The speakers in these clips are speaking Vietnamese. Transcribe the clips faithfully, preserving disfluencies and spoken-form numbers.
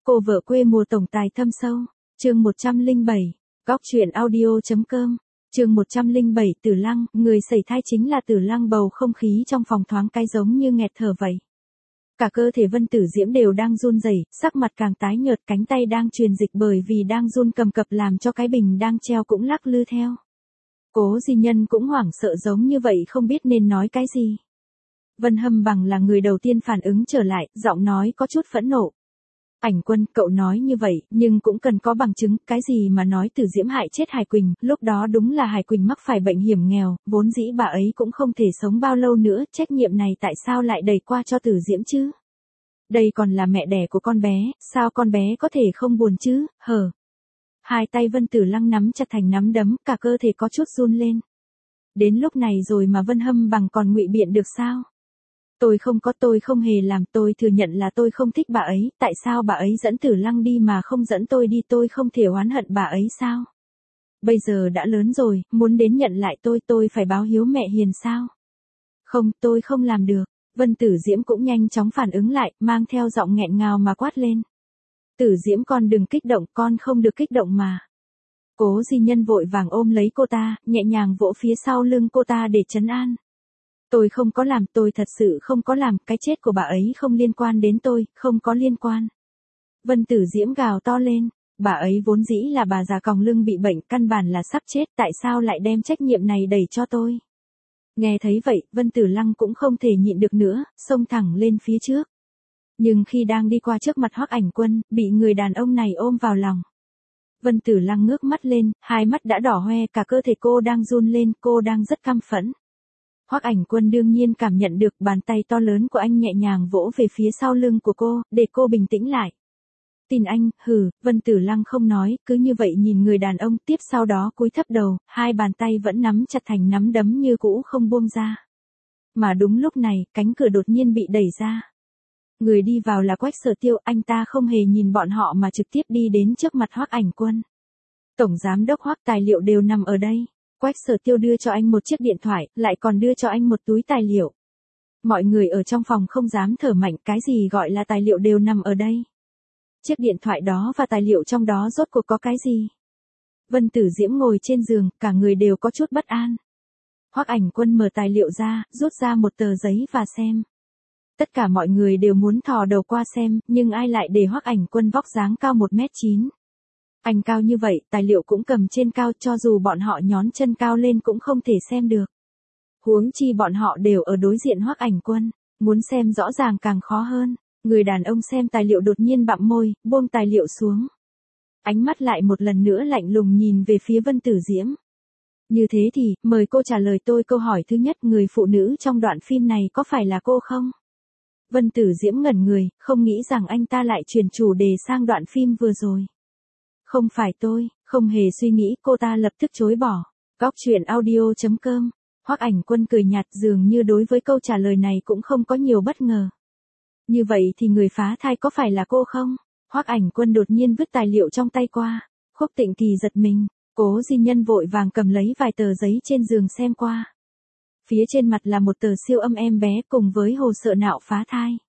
Cô vợ quê mùa tổng tài thâm sâu. Chương một trăm lẻ bảy. Góc truyện audio.com. Chương một trăm lẻ bảy. Tử Lăng, người sẩy thai chính là Tử Lăng. Bầu không khí trong phòng thoáng cái giống như nghẹt thở vậy. Cả cơ thể Vân Tử Diễm đều đang run rẩy, sắc mặt càng tái nhợt, cánh tay đang truyền dịch bởi vì đang run cầm cập làm cho cái bình đang treo cũng lắc lư theo. Cố Di Nhân cũng hoảng sợ giống như vậy, không biết nên nói cái gì. Vân Hâm Bằng là người đầu tiên phản ứng trở lại, giọng nói có chút phẫn nộ. Ảnh Quân, cậu nói như vậy, nhưng cũng cần có bằng chứng, cái gì mà nói Tử Diễm hại chết Hải Quỳnh, lúc đó đúng là Hải Quỳnh mắc phải bệnh hiểm nghèo, vốn dĩ bà ấy cũng không thể sống bao lâu nữa, trách nhiệm này tại sao lại đẩy qua cho Tử Diễm chứ? Đây còn là mẹ đẻ của con bé, sao con bé có thể không buồn chứ, hờ. Hai tay Vân Tử Lăng nắm chặt thành nắm đấm, cả cơ thể có chút run lên. Đến lúc này rồi mà Vân Hâm Bằng còn ngụy biện được sao? Tôi không có, tôi không hề làm, tôi thừa nhận là tôi không thích bà ấy, tại sao bà ấy dẫn Tử Lăng đi mà không dẫn tôi đi, tôi không thể oán hận bà ấy sao? Bây giờ đã lớn rồi, muốn đến nhận lại tôi, tôi phải báo hiếu mẹ hiền sao? Không, tôi không làm được. Vân Tử Diễm cũng nhanh chóng phản ứng lại, mang theo giọng nghẹn ngào mà quát lên. Tử Diễm, con đừng kích động, con không được kích động mà. Cố Di Nhân vội vàng ôm lấy cô ta, nhẹ nhàng vỗ phía sau lưng cô ta để trấn an. Tôi không có làm, tôi thật sự không có làm, cái chết của bà ấy không liên quan đến tôi, không có liên quan. Vân Tử Diễm gào to lên, bà ấy vốn dĩ là bà già còng lưng bị bệnh, căn bản là sắp chết, tại sao lại đem trách nhiệm này đẩy cho tôi? Nghe thấy vậy, Vân Tử Lăng cũng không thể nhịn được nữa, xông thẳng lên phía trước. Nhưng khi đang đi qua trước mặt Hoắc Ảnh Quân, bị người đàn ông này ôm vào lòng. Vân Tử Lăng ngước mắt lên, hai mắt đã đỏ hoe, cả cơ thể cô đang run lên, cô đang rất căm phẫn. Hoắc Ảnh Quân đương nhiên cảm nhận được, bàn tay to lớn của anh nhẹ nhàng vỗ về phía sau lưng của cô, để cô bình tĩnh lại. Tin anh, hừ, Vân Tử Lăng không nói, cứ như vậy nhìn người đàn ông, tiếp sau đó cúi thấp đầu, hai bàn tay vẫn nắm chặt thành nắm đấm như cũ không buông ra. Mà đúng lúc này, cánh cửa đột nhiên bị đẩy ra. Người đi vào là Quách Sở Tiêu, anh ta không hề nhìn bọn họ mà trực tiếp đi đến trước mặt Hoắc Ảnh Quân. Tổng giám đốc Hoắc, tài liệu đều nằm ở đây. Quách Sở Tiêu đưa cho anh một chiếc điện thoại, lại còn đưa cho anh một túi tài liệu. Mọi người ở trong phòng không dám thở mạnh, cái gì gọi là tài liệu đều nằm ở đây. Chiếc điện thoại đó và tài liệu trong đó rốt cuộc có cái gì? Vân Tử Diễm ngồi trên giường, cả người đều có chút bất an. Hoắc Ảnh Quân mở tài liệu ra, rút ra một tờ giấy và xem. Tất cả mọi người đều muốn thò đầu qua xem, nhưng ai lại để Hoắc Ảnh Quân vóc dáng cao một mét chín. Anh cao như vậy, tài liệu cũng cầm trên cao, cho dù bọn họ nhón chân cao lên cũng không thể xem được. Huống chi bọn họ đều ở đối diện Hoắc Ảnh Quân, muốn xem rõ ràng càng khó hơn. Người đàn ông xem tài liệu đột nhiên bặm môi, buông tài liệu xuống. Ánh mắt lại một lần nữa lạnh lùng nhìn về phía Vân Tử Diễm. Như thế thì, mời cô trả lời tôi câu hỏi thứ nhất, người phụ nữ trong đoạn phim này có phải là cô không? Vân Tử Diễm ngẩn người, không nghĩ rằng anh ta lại chuyển chủ đề sang đoạn phim vừa rồi. Không phải tôi, không hề suy nghĩ, cô ta lập tức chối bỏ. Góc truyện audio.com. Hoắc Ảnh Quân cười nhạt, dường như đối với câu trả lời này cũng không có nhiều bất ngờ. Như vậy thì người phá thai có phải là cô không? Hoắc Ảnh Quân đột nhiên vứt tài liệu trong tay qua. Khúc Tịnh Kỳ giật mình, Cố Di Nhân vội vàng cầm lấy vài tờ giấy trên giường xem qua. Phía trên mặt là một tờ siêu âm em bé cùng với hồ sơ nạo phá thai.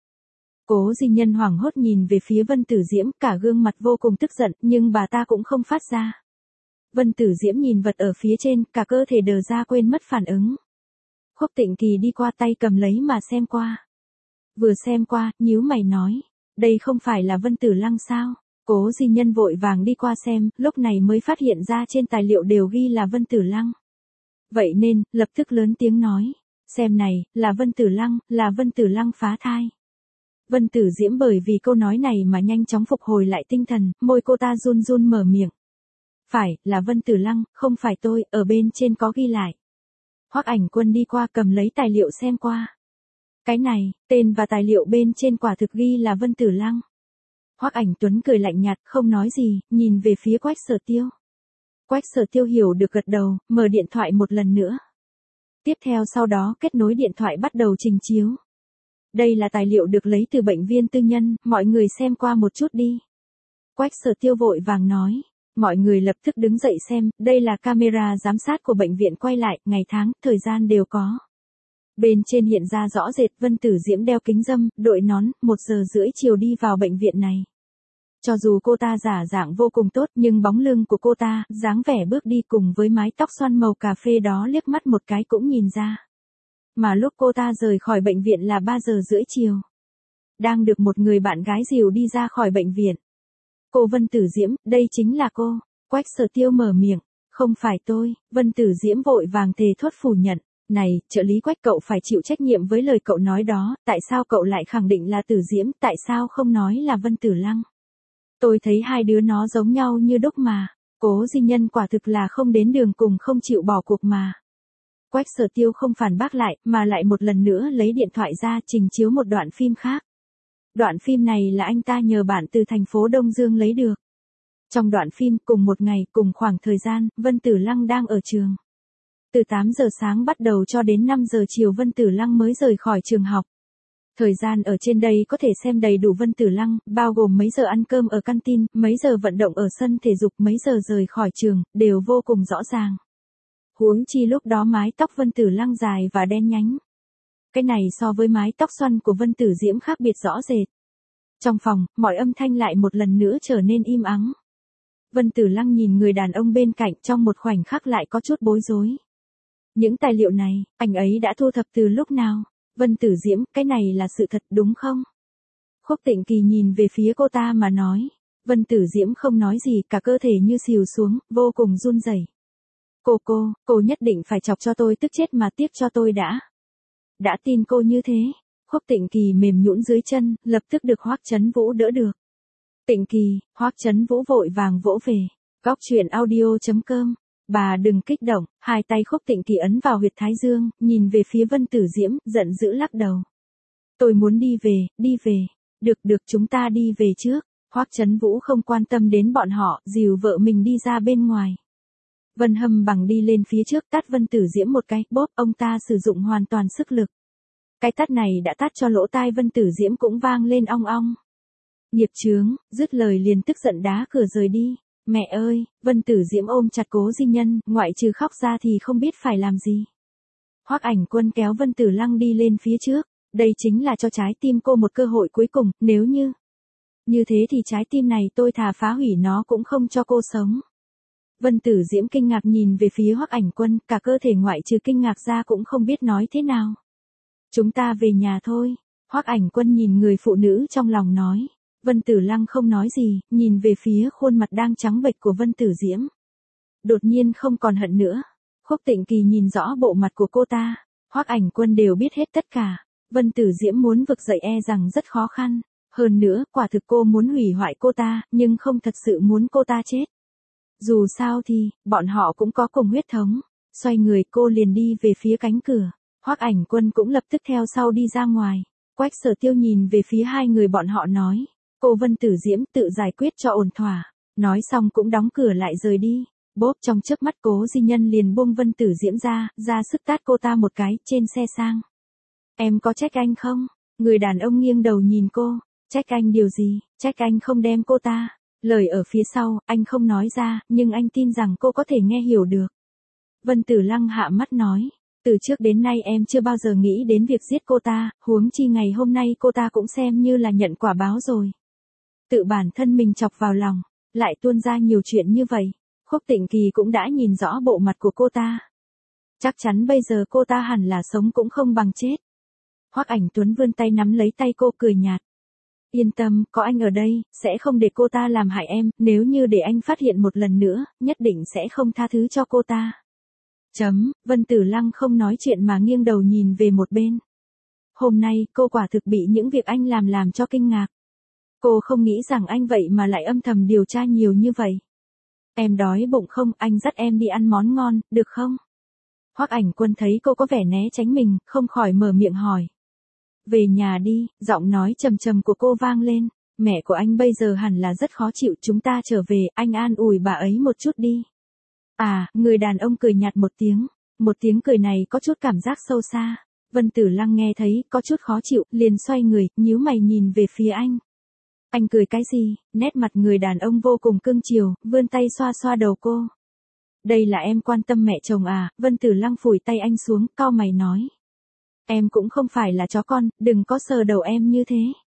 Cố Di Nhân hoảng hốt nhìn về phía Vân Tử Diễm, cả gương mặt vô cùng tức giận, nhưng bà ta cũng không phát ra. Vân Tử Diễm nhìn vật ở phía trên, cả cơ thể đờ ra quên mất phản ứng. Khúc Tịnh Kỳ đi qua tay cầm lấy mà xem qua. Vừa xem qua, nhíu mày nói, đây không phải là Vân Tử Lăng sao? Cố Di Nhân vội vàng đi qua xem, lúc này mới phát hiện ra trên tài liệu đều ghi là Vân Tử Lăng. Vậy nên, lập tức lớn tiếng nói, xem này, là Vân Tử Lăng, là Vân Tử Lăng phá thai. Vân Tử Diễm bởi vì câu nói này mà nhanh chóng phục hồi lại tinh thần, môi cô ta run run mở miệng. Phải, là Vân Tử Lăng, không phải tôi, ở bên trên có ghi lại. Hoắc Ảnh Quân đi qua cầm lấy tài liệu xem qua. Cái này, tên và tài liệu bên trên quả thực ghi là Vân Tử Lăng. Hoắc Ảnh Tuấn cười lạnh nhạt, không nói gì, nhìn về phía Quách Sở Tiêu. Quách Sở Tiêu hiểu được gật đầu, mở điện thoại một lần nữa. Tiếp theo sau đó kết nối điện thoại bắt đầu trình chiếu. Đây là tài liệu được lấy từ bệnh viện tư nhân, mọi người xem qua một chút đi. Quách Sở Tiêu vội vàng nói. Mọi người lập tức đứng dậy xem, đây là camera giám sát của bệnh viện quay lại, ngày tháng, thời gian đều có. Bên trên hiện ra rõ rệt Vân Tử Diễm đeo kính râm, đội nón, một giờ rưỡi chiều đi vào bệnh viện này. Cho dù cô ta giả dạng vô cùng tốt nhưng bóng lưng của cô ta, dáng vẻ bước đi cùng với mái tóc xoăn màu cà phê đó liếc mắt một cái cũng nhìn ra. Mà lúc cô ta rời khỏi bệnh viện là ba giờ rưỡi chiều. Đang được một người bạn gái dìu đi ra khỏi bệnh viện. Cô Vân Tử Diễm, đây chính là cô. Quách Sở Tiêu mở miệng. Không phải tôi, Vân Tử Diễm vội vàng thề thốt phủ nhận. Này, trợ lý Quách, cậu phải chịu trách nhiệm với lời cậu nói đó, tại sao cậu lại khẳng định là Tử Diễm, tại sao không nói là Vân Tử Lăng? Tôi thấy hai đứa nó giống nhau như đúc mà. Cố Di Nhân quả thực là không đến đường cùng, không chịu bỏ cuộc mà. Quách Sở Tiêu không phản bác lại, mà lại một lần nữa lấy điện thoại ra trình chiếu một đoạn phim khác. Đoạn phim này là anh ta nhờ bạn từ thành phố Đông Dương lấy được. Trong đoạn phim, cùng một ngày, cùng khoảng thời gian, Vân Tử Lăng đang ở trường. Từ tám giờ sáng bắt đầu cho đến năm giờ chiều Vân Tử Lăng mới rời khỏi trường học. Thời gian ở trên đây có thể xem đầy đủ Vân Tử Lăng, bao gồm mấy giờ ăn cơm ở canteen, mấy giờ vận động ở sân thể dục, mấy giờ rời khỏi trường, đều vô cùng rõ ràng. Huống chi lúc đó mái tóc Vân Tử Lăng dài và đen nhánh. Cái này so với mái tóc xoăn của Vân Tử Diễm khác biệt rõ rệt. Trong phòng, mọi âm thanh lại một lần nữa trở nên im ắng. Vân Tử Lăng nhìn người đàn ông bên cạnh, trong một khoảnh khắc lại có chút bối rối. Những tài liệu này, anh ấy đã thu thập từ lúc nào? Vân Tử Diễm, cái này là sự thật đúng không? Khúc Tịnh Kỳ nhìn về phía cô ta mà nói. Vân Tử Diễm không nói gì, cả cơ thể như xìu xuống, vô cùng run rẩy. Cô cô, cô nhất định phải chọc cho tôi tức chết mà tiếp cho tôi đã. Đã tin cô như thế. Khúc Tịnh Kỳ mềm nhũn dưới chân, lập tức được Hoắc Chấn Vũ đỡ được. Tịnh Kỳ, Hoắc Chấn Vũ vội vàng vỗ về. Góc truyện audio chấm com. Bà đừng kích động, hai tay Khúc Tịnh Kỳ ấn vào huyệt thái dương, nhìn về phía Vân Tử Diễm, giận dữ lắc đầu. Tôi muốn đi về, đi về. Được được, chúng ta đi về trước. Hoắc Chấn Vũ không quan tâm đến bọn họ, dìu vợ mình đi ra bên ngoài. Vân Hâm Bằng đi lên phía trước tát Vân Tử Diễm một cái, bóp, ông ta sử dụng hoàn toàn sức lực. Cái tát này đã tát cho lỗ tai Vân Tử Diễm cũng vang lên ong ong. Nghiệp chướng, dứt lời liền tức giận đá cửa rời đi. Mẹ ơi, Vân Tử Diễm ôm chặt Cố Di Nhân, ngoại trừ khóc ra thì không biết phải làm gì. Hoắc Ảnh Quân kéo Vân Tử Lăng đi lên phía trước, đây chính là cho trái tim cô một cơ hội cuối cùng, nếu như. Như thế thì trái tim này tôi thà phá hủy nó cũng không cho cô sống. Vân Tử Diễm kinh ngạc nhìn về phía Hoắc Ảnh Quân, cả cơ thể ngoại trừ kinh ngạc ra cũng không biết nói thế nào. Chúng ta về nhà thôi. Hoắc Ảnh Quân nhìn người phụ nữ trong lòng nói. Vân Tử Lăng không nói gì, nhìn về phía khuôn mặt đang trắng bệch của Vân Tử Diễm. Đột nhiên không còn hận nữa. Khúc Tịnh Kỳ nhìn rõ bộ mặt của cô ta. Hoắc Ảnh Quân đều biết hết tất cả. Vân Tử Diễm muốn vực dậy e rằng rất khó khăn. Hơn nữa, quả thực cô muốn hủy hoại cô ta, nhưng không thật sự muốn cô ta chết. Dù sao thì, bọn họ cũng có cùng huyết thống. Xoay người cô liền đi về phía cánh cửa. Hoắc Ảnh Quân cũng lập tức theo sau đi ra ngoài. Quách Sở Tiêu nhìn về phía hai người bọn họ nói. Cô Vân Tử Diễm tự giải quyết cho ổn thỏa. Nói xong cũng đóng cửa lại rời đi. Bốp, trong chớp mắt Cố Di Nhân liền buông Vân Tử Diễm ra, ra sức tát cô ta một cái, trên xe sang. Em có trách anh không? Người đàn ông nghiêng đầu nhìn cô. Trách anh điều gì? Trách anh không đem cô ta. Lời ở phía sau, anh không nói ra, nhưng anh tin rằng cô có thể nghe hiểu được. Vân Tử Lăng hạ mắt nói. Từ trước đến nay em chưa bao giờ nghĩ đến việc giết cô ta, huống chi ngày hôm nay cô ta cũng xem như là nhận quả báo rồi. Tự bản thân mình chọc vào lòng, lại tuôn ra nhiều chuyện như vậy. Khúc Tịnh Kỳ cũng đã nhìn rõ bộ mặt của cô ta. Chắc chắn bây giờ cô ta hẳn là sống cũng không bằng chết. Hoắc Ảnh Tuấn vươn tay nắm lấy tay cô cười nhạt. Yên tâm, có anh ở đây, sẽ không để cô ta làm hại em, nếu như để anh phát hiện một lần nữa, nhất định sẽ không tha thứ cho cô ta. Chấm, Vân Tử Lăng không nói chuyện mà nghiêng đầu nhìn về một bên. Hôm nay, cô quả thực bị những việc anh làm làm cho kinh ngạc. Cô không nghĩ rằng anh vậy mà lại âm thầm điều tra nhiều như vậy. Em đói bụng không, anh dắt em đi ăn món ngon, được không? Hoắc Ảnh Quân thấy cô có vẻ né tránh mình, không khỏi mở miệng hỏi. Về nhà đi, giọng nói trầm trầm của cô vang lên. Mẹ của anh bây giờ hẳn là rất khó chịu, chúng ta trở về, anh an ủi bà ấy một chút đi. À, người đàn ông cười nhạt một tiếng. Một tiếng cười này có chút cảm giác sâu xa. Vân Tử Lăng nghe thấy, có chút khó chịu, liền xoay người, nhíu mày nhìn về phía anh. Anh cười cái gì? Nét mặt người đàn ông vô cùng cưng chiều, vươn tay xoa xoa đầu cô. Đây là em quan tâm mẹ chồng à? Vân Tử Lăng phủi tay anh xuống, cau mày nói. Em cũng không phải là chó con, đừng có sờ đầu em như thế.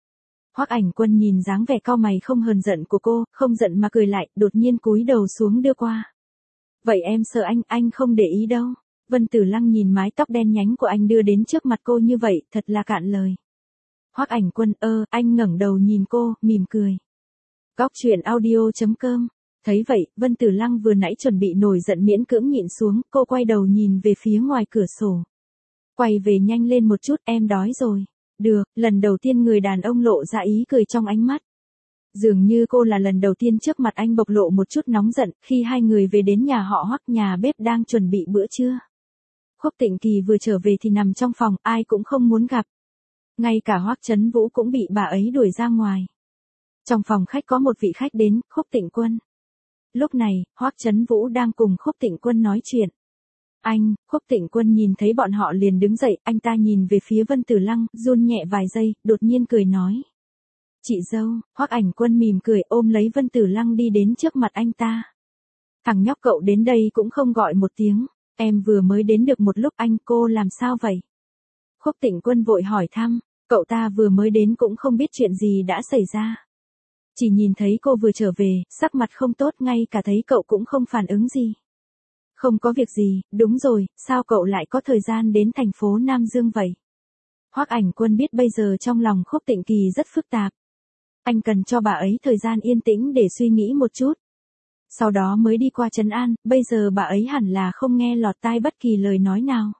Hoắc Ảnh Quân nhìn dáng vẻ cau mày không hờn giận của cô, không giận mà cười lại, đột nhiên cúi đầu xuống đưa qua. Vậy em sợ anh, anh không để ý đâu. Vân Tử Lăng nhìn mái tóc đen nhánh của anh đưa đến trước mặt cô như vậy, thật là cạn lời. Hoắc Ảnh Quân, ơ, anh ngẩng đầu nhìn cô, mỉm cười. Góc truyện audio chấm com. Thấy vậy, Vân Tử Lăng vừa nãy chuẩn bị nổi giận miễn cưỡng nhịn xuống, cô quay đầu nhìn về phía ngoài cửa sổ. Quay về nhanh lên một chút, em đói rồi. Được, lần đầu tiên người đàn ông lộ ra ý cười trong ánh mắt. Dường như cô là lần đầu tiên trước mặt anh bộc lộ một chút nóng giận, khi hai người về đến nhà họ Hoắc, nhà bếp đang chuẩn bị bữa trưa. Khúc Tịnh Kỳ vừa trở về thì nằm trong phòng, ai cũng không muốn gặp. Ngay cả Hoắc Chấn Vũ cũng bị bà ấy đuổi ra ngoài. Trong phòng khách có một vị khách đến, Khúc Tịnh Quân. Lúc này, Hoắc Chấn Vũ đang cùng Khúc Tịnh Quân nói chuyện. Anh, Khúc Tịnh Quân nhìn thấy bọn họ liền đứng dậy, anh ta nhìn về phía Vân Tử Lăng, run nhẹ vài giây, đột nhiên cười nói. Chị dâu, Hoắc Ảnh Quân mỉm cười ôm lấy Vân Tử Lăng đi đến trước mặt anh ta. Thằng nhóc cậu đến đây cũng không gọi một tiếng, em vừa mới đến được một lúc anh, cô làm sao vậy? Khúc Tịnh Quân vội hỏi thăm, cậu ta vừa mới đến cũng không biết chuyện gì đã xảy ra. Chỉ nhìn thấy cô vừa trở về, sắc mặt không tốt, ngay cả thấy cậu cũng không phản ứng gì. Không có việc gì, đúng rồi, sao cậu lại có thời gian đến thành phố Nam Dương vậy? Hoắc Ảnh Quân biết bây giờ trong lòng Khúc Tịnh Kỳ rất phức tạp. Anh cần cho bà ấy thời gian yên tĩnh để suy nghĩ một chút. Sau đó mới đi qua trấn an, bây giờ bà ấy hẳn là không nghe lọt tai bất kỳ lời nói nào.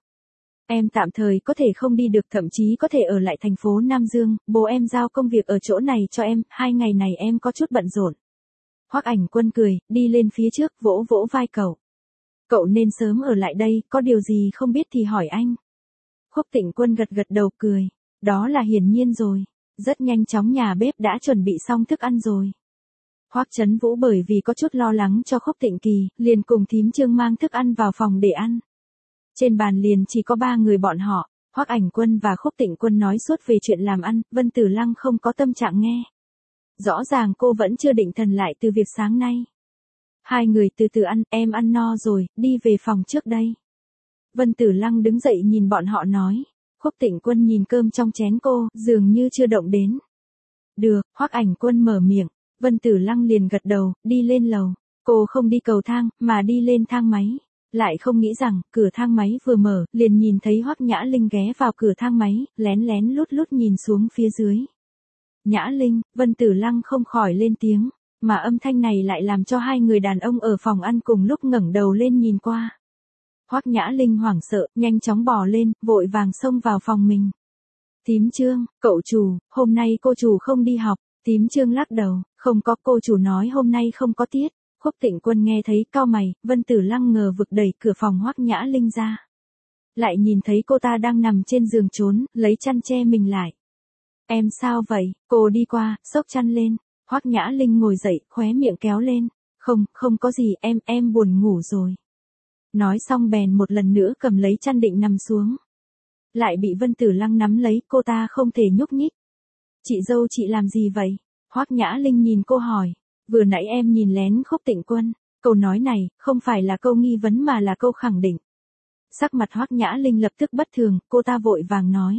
Em tạm thời có thể không đi được, thậm chí có thể ở lại thành phố Nam Dương, bố em giao công việc ở chỗ này cho em, hai ngày này em có chút bận rộn. Hoắc Ảnh Quân cười, đi lên phía trước vỗ vỗ vai cậu. Cậu nên sớm ở lại đây, có điều gì không biết thì hỏi anh. Khúc Tịnh Quân gật gật đầu cười, đó là hiển nhiên rồi. Rất nhanh chóng nhà bếp đã chuẩn bị xong thức ăn rồi. Hoắc Chấn Vũ bởi vì có chút lo lắng cho Khúc Tịnh Kỳ, liền cùng thím Trương mang thức ăn vào phòng để ăn. Trên bàn liền chỉ có ba người bọn họ, Hoắc Ảnh Quân và Khúc Tịnh Quân nói suốt về chuyện làm ăn, Vân Tử Lăng không có tâm trạng nghe. Rõ ràng cô vẫn chưa định thần lại từ việc sáng nay. Hai người từ từ ăn, em ăn no rồi, đi về phòng trước đây. Vân Tử Lăng đứng dậy nhìn bọn họ nói. Khúc Tịnh Quân nhìn cơm trong chén cô, dường như chưa động đến. Được, Hoắc Ảnh Quân mở miệng, Vân Tử Lăng liền gật đầu, đi lên lầu. Cô không đi cầu thang, mà đi lên thang máy. Lại không nghĩ rằng, cửa thang máy vừa mở, liền nhìn thấy Hoắc Nhã Linh ghé vào cửa thang máy, lén lén lút lút nhìn xuống phía dưới. Nhã Linh, Vân Tử Lăng không khỏi lên tiếng, mà âm thanh này lại làm cho hai người đàn ông ở phòng ăn cùng lúc ngẩng đầu lên nhìn qua. Hoắc Nhã Linh hoảng sợ, nhanh chóng bò lên, vội vàng xông vào phòng mình. Thím Trương, cậu chủ, hôm nay cô chủ không đi học. Thím Trương lắc đầu, không có, cô chủ nói hôm nay không có tiết. Khúc Tịnh Quân nghe thấy cau mày, Vân Tử Lăng ngờ vực đẩy cửa phòng Hoắc Nhã Linh ra. Lại nhìn thấy cô ta đang nằm trên giường trốn, lấy chăn che mình lại. Em sao vậy? Cô đi qua, xốc chăn lên. Hoắc Nhã Linh ngồi dậy, khóe miệng kéo lên. Không, không có gì, em, em buồn ngủ rồi. Nói xong bèn một lần nữa cầm lấy chăn định nằm xuống. Lại bị Vân Tử Lăng nắm lấy, cô ta không thể nhúc nhích. Chị dâu chị làm gì vậy? Hoắc Nhã Linh nhìn cô hỏi. Vừa nãy em nhìn lén Khúc Tịnh Quân. Câu nói này, không phải là câu nghi vấn mà là câu khẳng định. Sắc mặt Hoắc Nhã Linh lập tức bất thường, cô ta vội vàng nói.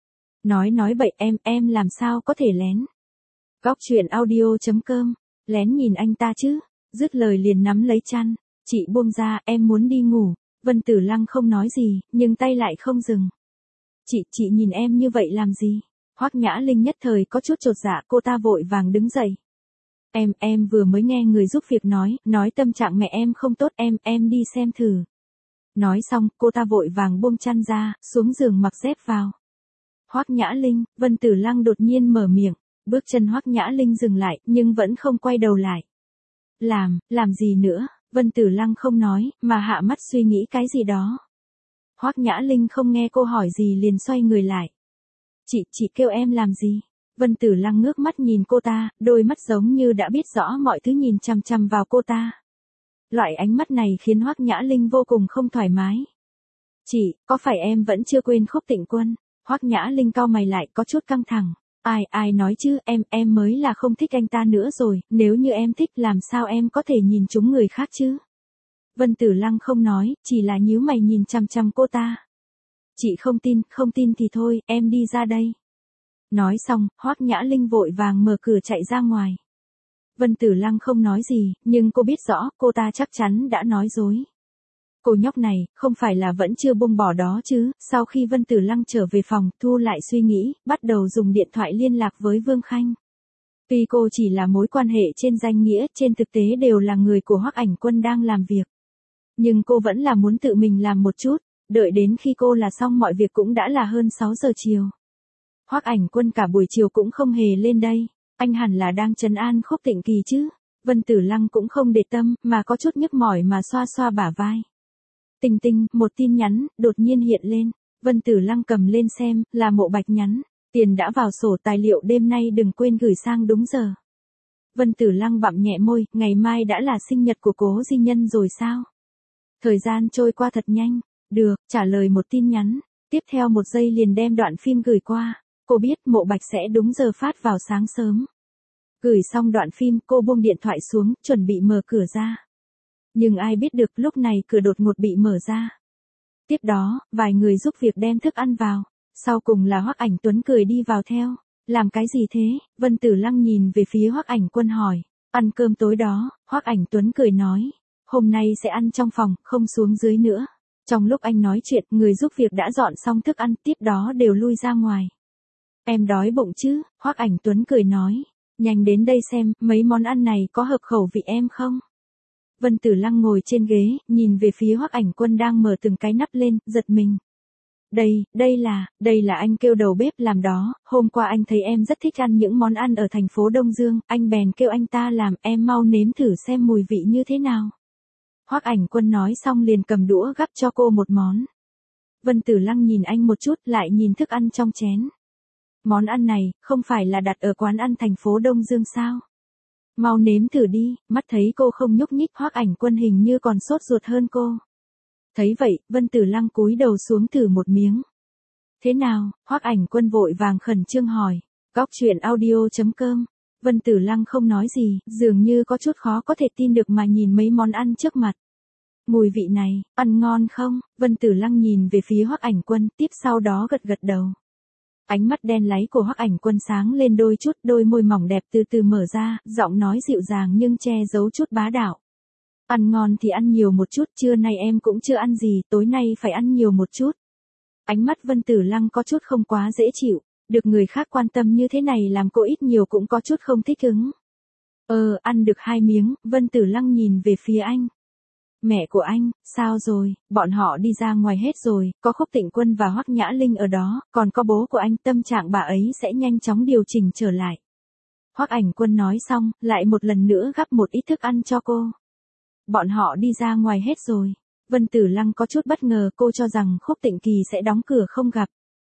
Nói nói bậy em, em làm sao có thể lén. Góc truyện audio chấm com, lén nhìn anh ta chứ. Dứt lời liền nắm lấy chăn. Chị buông ra, em muốn đi ngủ. Vân Tử Lăng không nói gì, nhưng tay lại không dừng. Chị, chị nhìn em như vậy làm gì? Hoắc Nhã Linh nhất thời có chút chột dạ, cô ta vội vàng đứng dậy. Em, em vừa mới nghe người giúp việc nói, nói tâm trạng mẹ em không tốt, em, em đi xem thử. Nói xong, cô ta vội vàng buông chăn ra, xuống giường mặc dép vào. Hoắc Nhã Linh, Vân Tử Lăng đột nhiên mở miệng, bước chân Hoắc Nhã Linh dừng lại, nhưng vẫn không quay đầu lại. Làm, làm gì nữa? Vân Tử Lăng không nói, mà hạ mắt suy nghĩ cái gì đó. Hoắc Nhã Linh không nghe cô hỏi gì liền xoay người lại. Chị, chị kêu em làm gì? Vân Tử Lăng ngước mắt nhìn cô ta, đôi mắt giống như đã biết rõ mọi thứ nhìn chằm chằm vào cô ta. Loại ánh mắt này khiến Hoắc Nhã Linh vô cùng không thoải mái. Chị, có phải em vẫn chưa quên Khúc Tịnh Quân? Hoắc Nhã Linh cau mày lại có chút căng thẳng. Ai, ai nói chứ, em, em mới là không thích anh ta nữa rồi, nếu như em thích làm sao em có thể nhìn trúng người khác chứ? Vân Tử Lăng không nói, chỉ là nhíu mày nhìn chằm chằm cô ta. Chị không tin, không tin thì thôi, em đi ra đây. Nói xong, Hoắc Nhã Linh vội vàng mở cửa chạy ra ngoài. Vân Tử Lăng không nói gì, nhưng cô biết rõ, cô ta chắc chắn đã nói dối. Cô nhóc này, không phải là vẫn chưa buông bỏ đó chứ? Sau khi Vân Tử Lăng trở về phòng, thu lại suy nghĩ, bắt đầu dùng điện thoại liên lạc với Vương Khanh. Tuy cô chỉ là mối quan hệ trên danh nghĩa, trên thực tế đều là người của Hoắc Ảnh Quân đang làm việc. Nhưng cô vẫn là muốn tự mình làm một chút, đợi đến khi cô là xong mọi việc cũng đã là hơn sáu giờ chiều. Hoắc Ảnh Quân cả buổi chiều cũng không hề lên đây, anh hẳn là đang trấn an Khúc Tịnh Kỳ chứ. Vân Tử Lăng cũng không để tâm, mà có chút nhức mỏi mà xoa xoa bả vai. Tinh tinh, một tin nhắn, đột nhiên hiện lên. Vân Tử Lăng cầm lên xem, là Mộ Bạch nhắn. Tiền đã vào sổ tài liệu đêm nay đừng quên gửi sang đúng giờ. Vân Tử Lăng bặm nhẹ môi, ngày mai đã là sinh nhật của Cố Di Nhân rồi sao? Thời gian trôi qua thật nhanh. Được, trả lời một tin nhắn. Tiếp theo một giây liền đem đoạn phim gửi qua. Cô biết Mộ Bạch sẽ đúng giờ phát vào sáng sớm. Gửi xong đoạn phim, cô buông điện thoại xuống, chuẩn bị mở cửa ra. Nhưng ai biết được lúc này cửa đột ngột bị mở ra. Tiếp đó, vài người giúp việc đem thức ăn vào. Sau cùng là Hoắc Ảnh Tuấn cười đi vào theo. Làm cái gì thế? Vân Tử Lăng nhìn về phía Hoắc Ảnh Quân hỏi. Ăn cơm tối đó, Hoắc Ảnh Tuấn cười nói. Hôm nay sẽ ăn trong phòng, không xuống dưới nữa. Trong lúc anh nói chuyện, người giúp việc đã dọn xong thức ăn, tiếp đó đều lui ra ngoài. Em đói bụng chứ? Hoắc Ảnh Tuấn cười nói. Nhanh đến đây xem, mấy món ăn này có hợp khẩu vị em không? Vân Tử Lăng ngồi trên ghế, nhìn về phía Hoắc Ảnh Quân đang mở từng cái nắp lên, giật mình. Đây, đây là, đây là anh kêu đầu bếp làm đó, hôm qua anh thấy em rất thích ăn những món ăn ở thành phố Đông Dương, anh bèn kêu anh ta làm, em mau nếm thử xem mùi vị như thế nào. Hoắc Ảnh Quân nói xong liền cầm đũa gắp cho cô một món. Vân Tử Lăng nhìn anh một chút, lại nhìn thức ăn trong chén. Món ăn này, không phải là đặt ở quán ăn thành phố Đông Dương sao? Mau nếm thử đi, mắt thấy cô không nhúc nhích, Hoắc Ảnh Quân hình như còn sốt ruột hơn cô. Thấy vậy, Vân Tử Lăng cúi đầu xuống thử một miếng. Thế nào? Hoắc Ảnh Quân vội vàng khẩn trương hỏi. Góc truyện audio chấm com. Vân Tử Lăng không nói gì, dường như có chút khó có thể tin được mà nhìn mấy món ăn trước mặt. Mùi vị này, ăn ngon không? Vân Tử Lăng nhìn về phía Hoắc Ảnh Quân, tiếp sau đó gật gật đầu. Ánh mắt đen láy của Hoắc Ảnh Quân sáng lên đôi chút, đôi môi mỏng đẹp từ từ mở ra, giọng nói dịu dàng nhưng che giấu chút bá đạo. Ăn ngon thì ăn nhiều một chút, trưa nay em cũng chưa ăn gì, tối nay phải ăn nhiều một chút. Ánh mắt Vân Tử Lăng có chút không quá dễ chịu, được người khác quan tâm như thế này làm cô ít nhiều cũng có chút không thích ứng. Ờ, ăn được hai miếng, Vân Tử Lăng nhìn về phía anh. Mẹ của anh, sao rồi? Bọn họ đi ra ngoài hết rồi, có Khúc Tịnh Quân và Hoắc Nhã Linh ở đó, còn có bố của anh, tâm trạng bà ấy sẽ nhanh chóng điều chỉnh trở lại. Hoắc Ảnh Quân nói xong, lại một lần nữa gắp một ít thức ăn cho cô. Bọn họ đi ra ngoài hết rồi. Vân Tử Lăng có chút bất ngờ, cô cho rằng Khúc Tịnh Kỳ sẽ đóng cửa không gặp.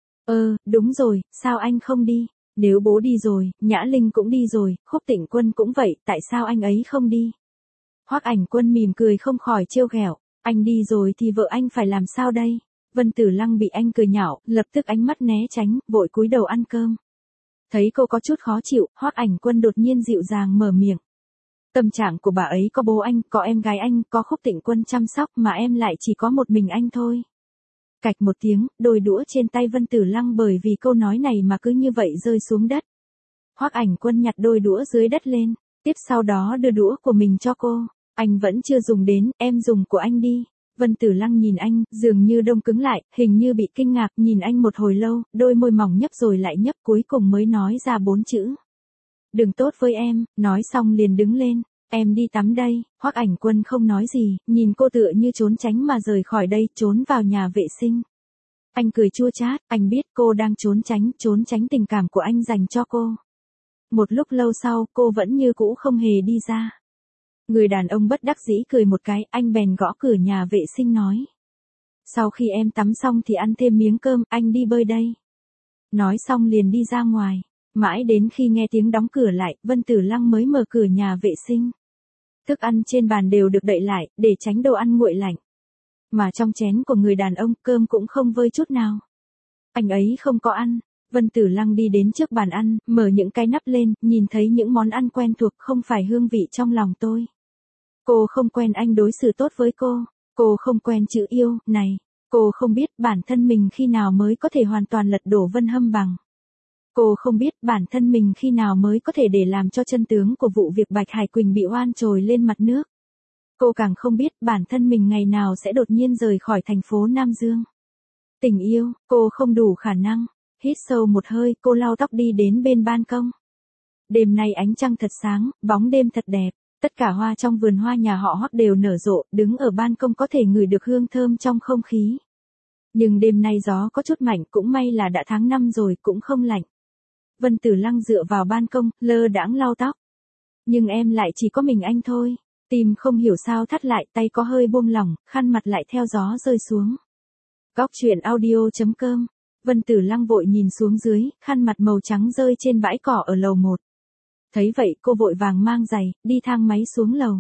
Ờ, đúng rồi, sao anh không đi? Nếu bố đi rồi, Nhã Linh cũng đi rồi, Khúc Tịnh Quân cũng vậy, tại sao anh ấy không đi? Hoắc Ảnh Quân mỉm cười không khỏi trêu ghẹo, anh đi rồi thì vợ anh phải làm sao đây? Vân Tử Lăng bị anh cười nhạo, lập tức ánh mắt né tránh, vội cúi đầu ăn cơm. Thấy cô có chút khó chịu, Hoắc Ảnh Quân đột nhiên dịu dàng mở miệng. Tâm trạng của bà ấy có bố anh, có em gái anh, có Khúc Tịnh Quân chăm sóc mà em lại chỉ có một mình anh thôi. Cạch một tiếng, đôi đũa trên tay Vân Tử Lăng bởi vì câu nói này mà cứ như vậy rơi xuống đất. Hoắc Ảnh Quân nhặt đôi đũa dưới đất lên, tiếp sau đó đưa đũa của mình cho cô. Anh vẫn chưa dùng đến, em dùng của anh đi. Vân Tử Lăng nhìn anh, dường như đông cứng lại, hình như bị kinh ngạc, nhìn anh một hồi lâu, đôi môi mỏng nhấp rồi lại nhấp, cuối cùng mới nói ra bốn chữ. Đừng tốt với em, nói xong liền đứng lên. Em đi tắm đây. Hoắc Ảnh Quân không nói gì, nhìn cô tựa như trốn tránh mà rời khỏi đây, trốn vào nhà vệ sinh. Anh cười chua chát, anh biết cô đang trốn tránh, trốn tránh tình cảm của anh dành cho cô. Một lúc lâu sau, cô vẫn như cũ không hề đi ra. Người đàn ông bất đắc dĩ cười một cái, anh bèn gõ cửa nhà vệ sinh nói. Sau khi em tắm xong thì ăn thêm miếng cơm, anh đi bơi đây. Nói xong liền đi ra ngoài. Mãi đến khi nghe tiếng đóng cửa lại, Vân Tử Lăng mới mở cửa nhà vệ sinh. Thức ăn trên bàn đều được đậy lại, để tránh đồ ăn nguội lạnh. Mà trong chén của người đàn ông, cơm cũng không vơi chút nào. Anh ấy không có ăn. Vân Tử Lăng đi đến trước bàn ăn, mở những cái nắp lên, nhìn thấy những món ăn quen thuộc, không phải hương vị trong lòng tôi. Cô không quen anh đối xử tốt với cô. Cô không quen chữ yêu, này. Cô không biết bản thân mình khi nào mới có thể hoàn toàn lật đổ Vân Hâm Bằng. Cô không biết bản thân mình khi nào mới có thể để làm cho chân tướng của vụ việc Bạch Hải Quỳnh bị oan trồi lên mặt nước. Cô càng không biết bản thân mình ngày nào sẽ đột nhiên rời khỏi thành phố Nam Dương. Tình yêu, cô không đủ khả năng. Hít sâu một hơi, cô lau tóc đi đến bên ban công. Đêm nay ánh trăng thật sáng, bóng đêm thật đẹp. Tất cả hoa trong vườn hoa nhà họ Hoắc đều nở rộ, đứng ở ban công có thể ngửi được hương thơm trong không khí. Nhưng đêm nay gió có chút mạnh, cũng may là đã tháng năm rồi, cũng không lạnh. Vân Tử Lăng dựa vào ban công, lơ đãng lau tóc. Nhưng em lại chỉ có mình anh thôi. Tim không hiểu sao thắt lại, tay có hơi buông lỏng, khăn mặt lại theo gió rơi xuống. Góc truyện audio chấm com. Vân Tử Lăng vội nhìn xuống dưới, khăn mặt màu trắng rơi trên bãi cỏ ở lầu một. Thấy vậy cô vội vàng mang giày, đi thang máy xuống lầu.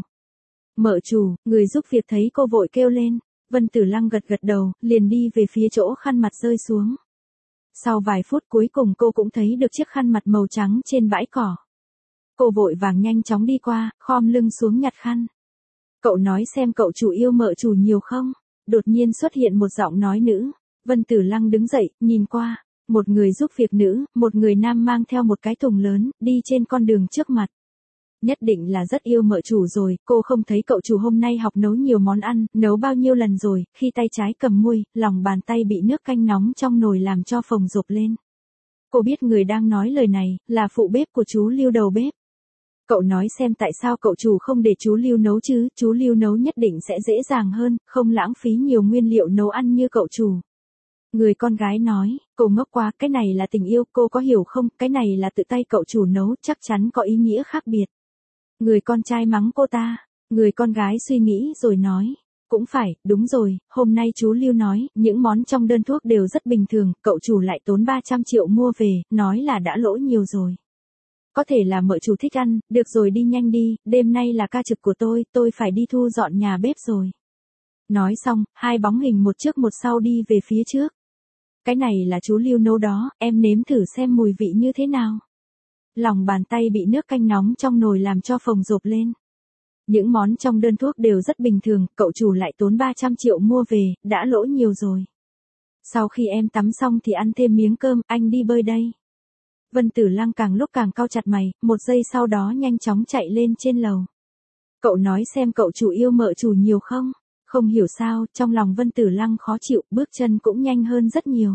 Mợ chủ, người giúp việc thấy cô vội kêu lên. Vân Tử Lăng gật gật đầu, liền đi về phía chỗ khăn mặt rơi xuống. Sau vài phút cuối cùng cô cũng thấy được chiếc khăn mặt màu trắng trên bãi cỏ. Cô vội vàng nhanh chóng đi qua, khom lưng xuống nhặt khăn. Cậu nói xem cậu chủ yêu mợ chủ nhiều không? Đột nhiên xuất hiện một giọng nói nữ. Vân Tử Lăng đứng dậy, nhìn qua. Một người giúp việc nữ, một người nam mang theo một cái thùng lớn, đi trên con đường trước mặt. Nhất định là rất yêu mợ chủ rồi, cô không thấy cậu chủ hôm nay học nấu nhiều món ăn, nấu bao nhiêu lần rồi, khi tay trái cầm muôi, lòng bàn tay bị nước canh nóng trong nồi làm cho phồng rộp lên. Cô biết người đang nói lời này, là phụ bếp của chú Lưu đầu bếp. Cậu nói xem tại sao cậu chủ không để chú Lưu nấu chứ, chú Lưu nấu nhất định sẽ dễ dàng hơn, không lãng phí nhiều nguyên liệu nấu ăn như cậu chủ. Người con gái nói, cô ngốc quá, cái này là tình yêu, cô có hiểu không, cái này là tự tay cậu chủ nấu, chắc chắn có ý nghĩa khác biệt. Người con trai mắng cô ta, người con gái suy nghĩ rồi nói, cũng phải, đúng rồi, hôm nay chú Lưu nói, những món trong đơn thuốc đều rất bình thường, cậu chủ lại tốn ba trăm triệu mua về, nói là đã lỗ nhiều rồi. Có thể là mợ chủ thích ăn, được rồi đi nhanh đi, đêm nay là ca trực của tôi, tôi phải đi thu dọn nhà bếp rồi. Nói xong, hai bóng hình một trước một sau đi về phía trước. Cái này là chú Lưu nấu đó, em nếm thử xem mùi vị như thế nào. Lòng bàn tay bị nước canh nóng trong nồi làm cho phồng rộp lên. Những món trong đơn thuốc đều rất bình thường, cậu chủ lại tốn ba trăm triệu mua về, đã lỗ nhiều rồi. Sau khi em tắm xong thì ăn thêm miếng cơm, anh đi bơi đây. Vân Tử Lăng càng lúc càng cau chặt mày, một giây sau đó nhanh chóng chạy lên trên lầu. Cậu nói xem cậu chủ yêu mợ chủ nhiều không? Không hiểu sao, trong lòng Vân Tử Lăng khó chịu, bước chân cũng nhanh hơn rất nhiều.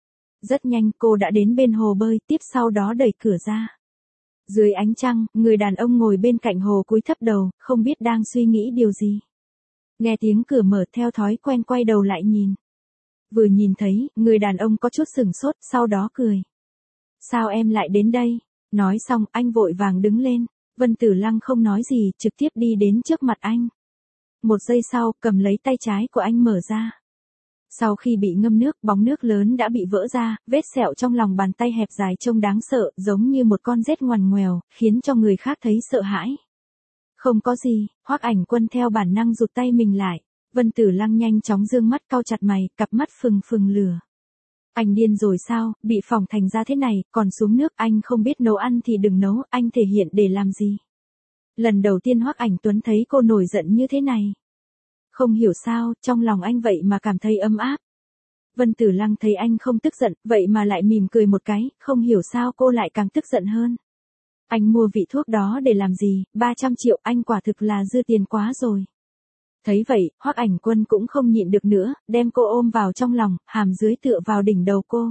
Rất nhanh cô đã đến bên hồ bơi, tiếp sau đó đẩy cửa ra. Dưới ánh trăng, người đàn ông ngồi bên cạnh hồ cúi thấp đầu, không biết đang suy nghĩ điều gì. Nghe tiếng cửa mở theo thói quen quay đầu lại nhìn. Vừa nhìn thấy, người đàn ông có chút sửng sốt, sau đó cười. Sao em lại đến đây? Nói xong, anh vội vàng đứng lên. Vân Tử Lăng không nói gì, trực tiếp đi đến trước mặt anh. Một giây sau, cầm lấy tay trái của anh mở ra. Sau khi bị ngâm nước, bóng nước lớn đã bị vỡ ra, vết sẹo trong lòng bàn tay hẹp dài trông đáng sợ, giống như một con rết ngoằn ngoèo, khiến cho người khác thấy sợ hãi. Không có gì, Hoắc Ảnh Quân theo bản năng rụt tay mình lại. Vân Tử Lăng nhanh chóng dương mắt cau chặt mày, cặp mắt phừng phừng lửa. Anh điên rồi sao, bị phỏng thành ra thế này, còn xuống nước, anh không biết nấu ăn thì đừng nấu, anh thể hiện để làm gì. Lần đầu tiên Hoắc Ảnh Tuấn thấy cô nổi giận như thế này. Không hiểu sao, trong lòng anh vậy mà cảm thấy ấm áp. Vân Tử Lăng thấy anh không tức giận, vậy mà lại mỉm cười một cái, không hiểu sao cô lại càng tức giận hơn. Anh mua vị thuốc đó để làm gì, ba trăm triệu, anh quả thực là dư tiền quá rồi. Thấy vậy, Hoắc Ảnh Quân cũng không nhịn được nữa, đem cô ôm vào trong lòng, hàm dưới tựa vào đỉnh đầu cô.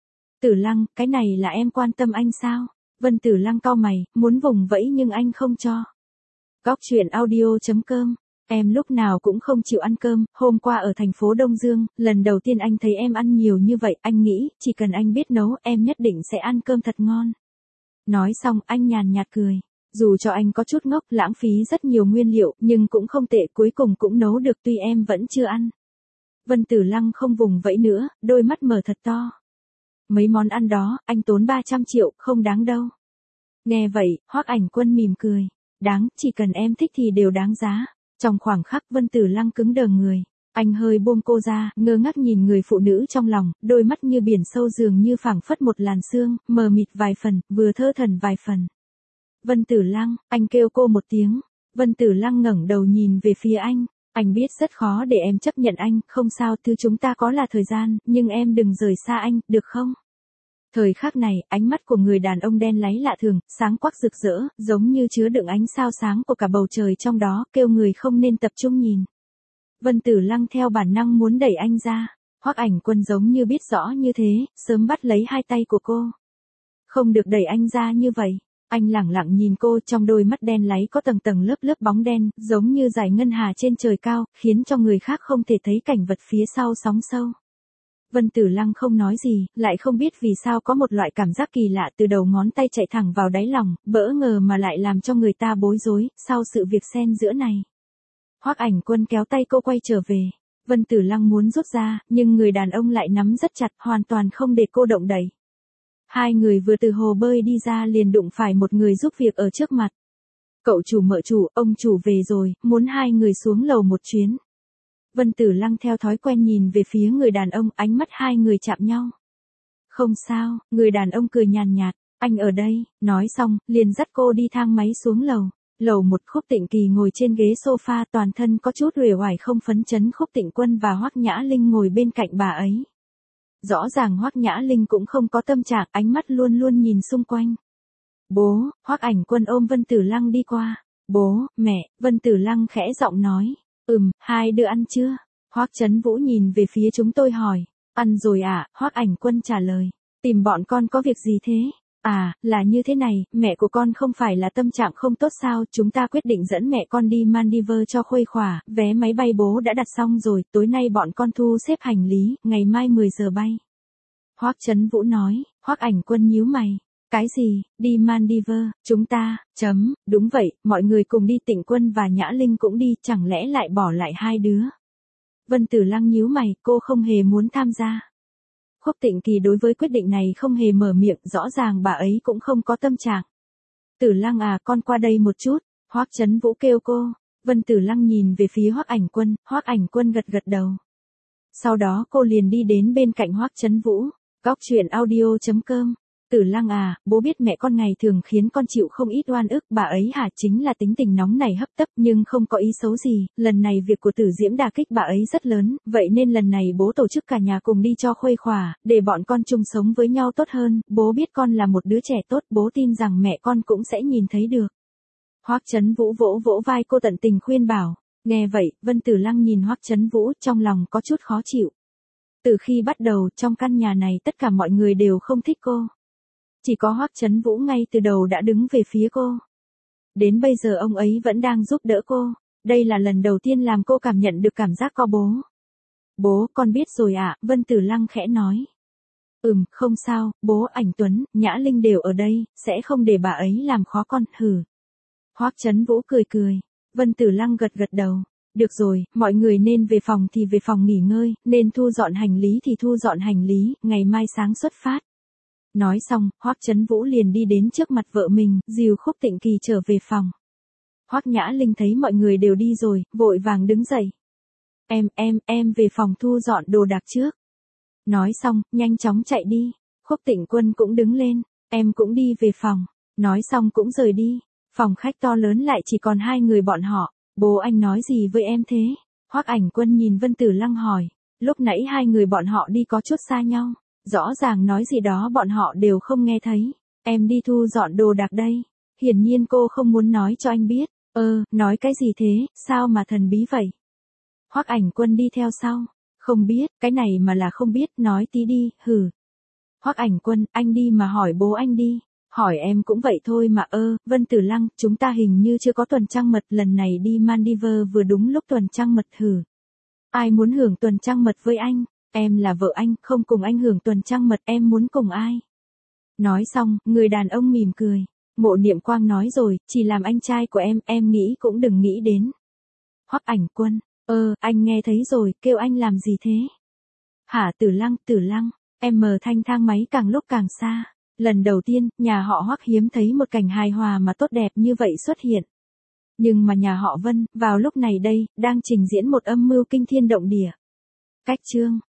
Tử Lăng, cái này là em quan tâm anh sao? Vân Tử Lăng cau mày, muốn vùng vẫy nhưng anh không cho. Góc truyện audio chấm com. Em lúc nào cũng không chịu ăn cơm, hôm qua ở thành phố Đông Dương, lần đầu tiên anh thấy em ăn nhiều như vậy, anh nghĩ, chỉ cần anh biết nấu, em nhất định sẽ ăn cơm thật ngon. Nói xong, anh nhàn nhạt cười. Dù cho anh có chút ngốc, lãng phí rất nhiều nguyên liệu, nhưng cũng không tệ, cuối cùng cũng nấu được tuy em vẫn chưa ăn. Vân Tử Lăng không vùng vẫy nữa, đôi mắt mở thật to. Mấy món ăn đó, anh tốn ba trăm triệu, không đáng đâu. Nghe vậy, Hoắc Ảnh Quân mỉm cười. Đáng, chỉ cần em thích thì đều đáng giá. Trong khoảng khắc Vân Tử Lăng cứng đờ người. Anh hơi buông cô ra, ngơ ngác nhìn người phụ nữ trong lòng, đôi mắt như biển sâu dường như phảng phất một làn sương, mờ mịt vài phần, vừa thơ thần vài phần. Vân Tử Lăng, anh kêu cô một tiếng. Vân Tử Lăng ngẩng đầu nhìn về phía anh. Anh biết rất khó để em chấp nhận anh, không sao, thứ chúng ta có là thời gian, nhưng em đừng rời xa anh, được không? Thời khắc này, ánh mắt của người đàn ông đen láy lạ thường, sáng quắc rực rỡ, giống như chứa đựng ánh sao sáng của cả bầu trời trong đó, kêu người không nên tập trung nhìn. Vân Tử Lăng theo bản năng muốn đẩy anh ra. Hoắc Ảnh Quân giống như biết rõ như thế, sớm bắt lấy hai tay của cô. Không được đẩy anh ra như vậy. Anh lẳng lặng nhìn cô, trong đôi mắt đen láy có tầng tầng lớp lớp bóng đen, giống như dải ngân hà trên trời cao, khiến cho người khác không thể thấy cảnh vật phía sau sóng sâu. Vân Tử Lăng không nói gì, lại không biết vì sao có một loại cảm giác kỳ lạ từ đầu ngón tay chạy thẳng vào đáy lòng, bỡ ngờ mà lại làm cho người ta bối rối, sau sự việc xen giữa này. Hoắc Ảnh Quân kéo tay cô quay trở về. Vân Tử Lăng muốn rút ra, nhưng người đàn ông lại nắm rất chặt, hoàn toàn không để cô động đậy. Hai người vừa từ hồ bơi đi ra liền đụng phải một người giúp việc ở trước mặt. Cậu chủ mợ chủ, ông chủ về rồi, muốn hai người xuống lầu một chuyến. Vân Tử Lăng theo thói quen nhìn về phía người đàn ông, ánh mắt hai người chạm nhau. Không sao, người đàn ông cười nhàn nhạt, anh ở đây, nói xong, liền dắt cô đi thang máy xuống lầu. Lầu một, Khúc Tịnh Kỳ ngồi trên ghế sofa, toàn thân có chút uể oải không phấn chấn. Khúc Tịnh Quân và Hoắc Nhã Linh ngồi bên cạnh bà ấy. Rõ ràng Hoắc Nhã Linh cũng không có tâm trạng, ánh mắt luôn luôn nhìn xung quanh. Bố, Hoắc Ảnh Quân ôm Vân Tử Lăng đi qua. Bố, mẹ, Vân Tử Lăng khẽ giọng nói. Ừm, hai đứa ăn chưa? Hoắc Chấn Vũ nhìn về phía chúng tôi hỏi. Ăn rồi ạ, à? Hoắc Ảnh Quân trả lời. Tìm bọn con có việc gì thế? À, là như thế này, mẹ của con không phải là tâm trạng không tốt sao, chúng ta quyết định dẫn mẹ con đi Maldives cho khuây khỏa, vé máy bay bố đã đặt xong rồi, tối nay bọn con thu xếp hành lý, ngày mai mười giờ bay. Hoắc Chấn Vũ nói. Hoắc Ảnh Quân nhíu mày. Cái gì, đi Maldives, chúng ta, chấm, đúng vậy, mọi người cùng đi. Tịnh Quân và Nhã Linh cũng đi, chẳng lẽ lại bỏ lại hai đứa? Vân Tử Lăng nhíu mày, cô không hề muốn tham gia. Khúc Tịnh Kỳ đối với quyết định này không hề mở miệng, rõ ràng bà ấy cũng không có tâm trạng. Tử Lăng à, con qua đây một chút, Hoắc Chấn Vũ kêu cô. Vân Tử Lăng nhìn về phía Hoắc Ảnh Quân, Hoắc Ảnh Quân gật gật đầu. Sau đó cô liền đi đến bên cạnh Hoắc Chấn Vũ. Góc truyện audio chấm com. Tử Lăng à, bố biết mẹ con ngày thường khiến con chịu không ít oan ức, bà ấy hả, chính là tính tình nóng này hấp tấp, nhưng không có ý xấu gì, lần này việc của Tử Diễm đả kích bà ấy rất lớn, vậy nên lần này bố tổ chức cả nhà cùng đi cho khuây khỏa, để bọn con chung sống với nhau tốt hơn, bố biết con là một đứa trẻ tốt, bố tin rằng mẹ con cũng sẽ nhìn thấy được. Hoắc Chấn Vũ vỗ vỗ vai cô tận tình khuyên bảo. Nghe vậy, Vân Tử Lăng nhìn Hoắc Chấn Vũ, trong lòng có chút khó chịu. Từ khi bắt đầu, trong căn nhà này tất cả mọi người đều không thích cô. Chỉ có Hoắc Chấn Vũ ngay từ đầu đã đứng về phía cô. Đến bây giờ ông ấy vẫn đang giúp đỡ cô. Đây là lần đầu tiên làm cô cảm nhận được cảm giác có bố. Bố, con biết rồi ạ, à, Vân Tử Lăng khẽ nói. Ừm, không sao, bố, Ảnh Tuấn, Nhã Linh đều ở đây, sẽ không để bà ấy làm khó con, hừ. Hoắc Chấn Vũ cười cười. Vân Tử Lăng gật gật đầu. Được rồi, mọi người nên về phòng thì về phòng nghỉ ngơi, nên thu dọn hành lý thì thu dọn hành lý, ngày mai sáng xuất phát. Nói xong, Hoắc Chấn Vũ liền đi đến trước mặt vợ mình, dìu Khúc Tịnh Kỳ trở về phòng. Hoắc Nhã Linh thấy mọi người đều đi rồi, vội vàng đứng dậy. Em, em, em về phòng thu dọn đồ đạc trước. Nói xong, nhanh chóng chạy đi. Khúc Tịnh Quân cũng đứng lên, em cũng đi về phòng. Nói xong cũng rời đi. Phòng khách to lớn lại chỉ còn hai người bọn họ. Bố anh nói gì với em thế? Hoắc Ảnh Quân nhìn Vân Tử Lăng hỏi. Lúc nãy hai người bọn họ đi có chút xa nhau. Rõ ràng nói gì đó bọn họ đều không nghe thấy. Em đi thu dọn đồ đạc đây. Hiển nhiên cô không muốn nói cho anh biết. Ơ, nói cái gì thế, sao mà thần bí vậy? Hoắc Ảnh Quân đi theo sau. Không biết, cái này mà là không biết, nói tí đi, hừ. Hoắc Ảnh Quân, anh đi mà hỏi bố anh đi. Hỏi em cũng vậy thôi mà. Ơ, Vân Tử Lăng, chúng ta hình như chưa có tuần trăng mật, lần này đi Maldives vừa đúng lúc tuần trăng mật, hừ. Ai muốn hưởng tuần trăng mật với anh? Em là vợ anh, không cùng anh hưởng tuần trăng mật, em muốn cùng ai? Nói xong, người đàn ông mỉm cười. Mộ Niệm Quang nói rồi, chỉ làm anh trai của em, em nghĩ cũng đừng nghĩ đến. Hoắc Ảnh Quân, ơ, anh nghe thấy rồi, kêu anh làm gì thế? Hả? Tử Lăng, Tử Lăng, em mờ thanh thang máy càng lúc càng xa. Lần đầu tiên, nhà họ Hoắc hiếm thấy một cảnh hài hòa mà tốt đẹp như vậy xuất hiện. Nhưng mà nhà họ Vân, vào lúc này đây, đang trình diễn một âm mưu kinh thiên động địa. Cách chương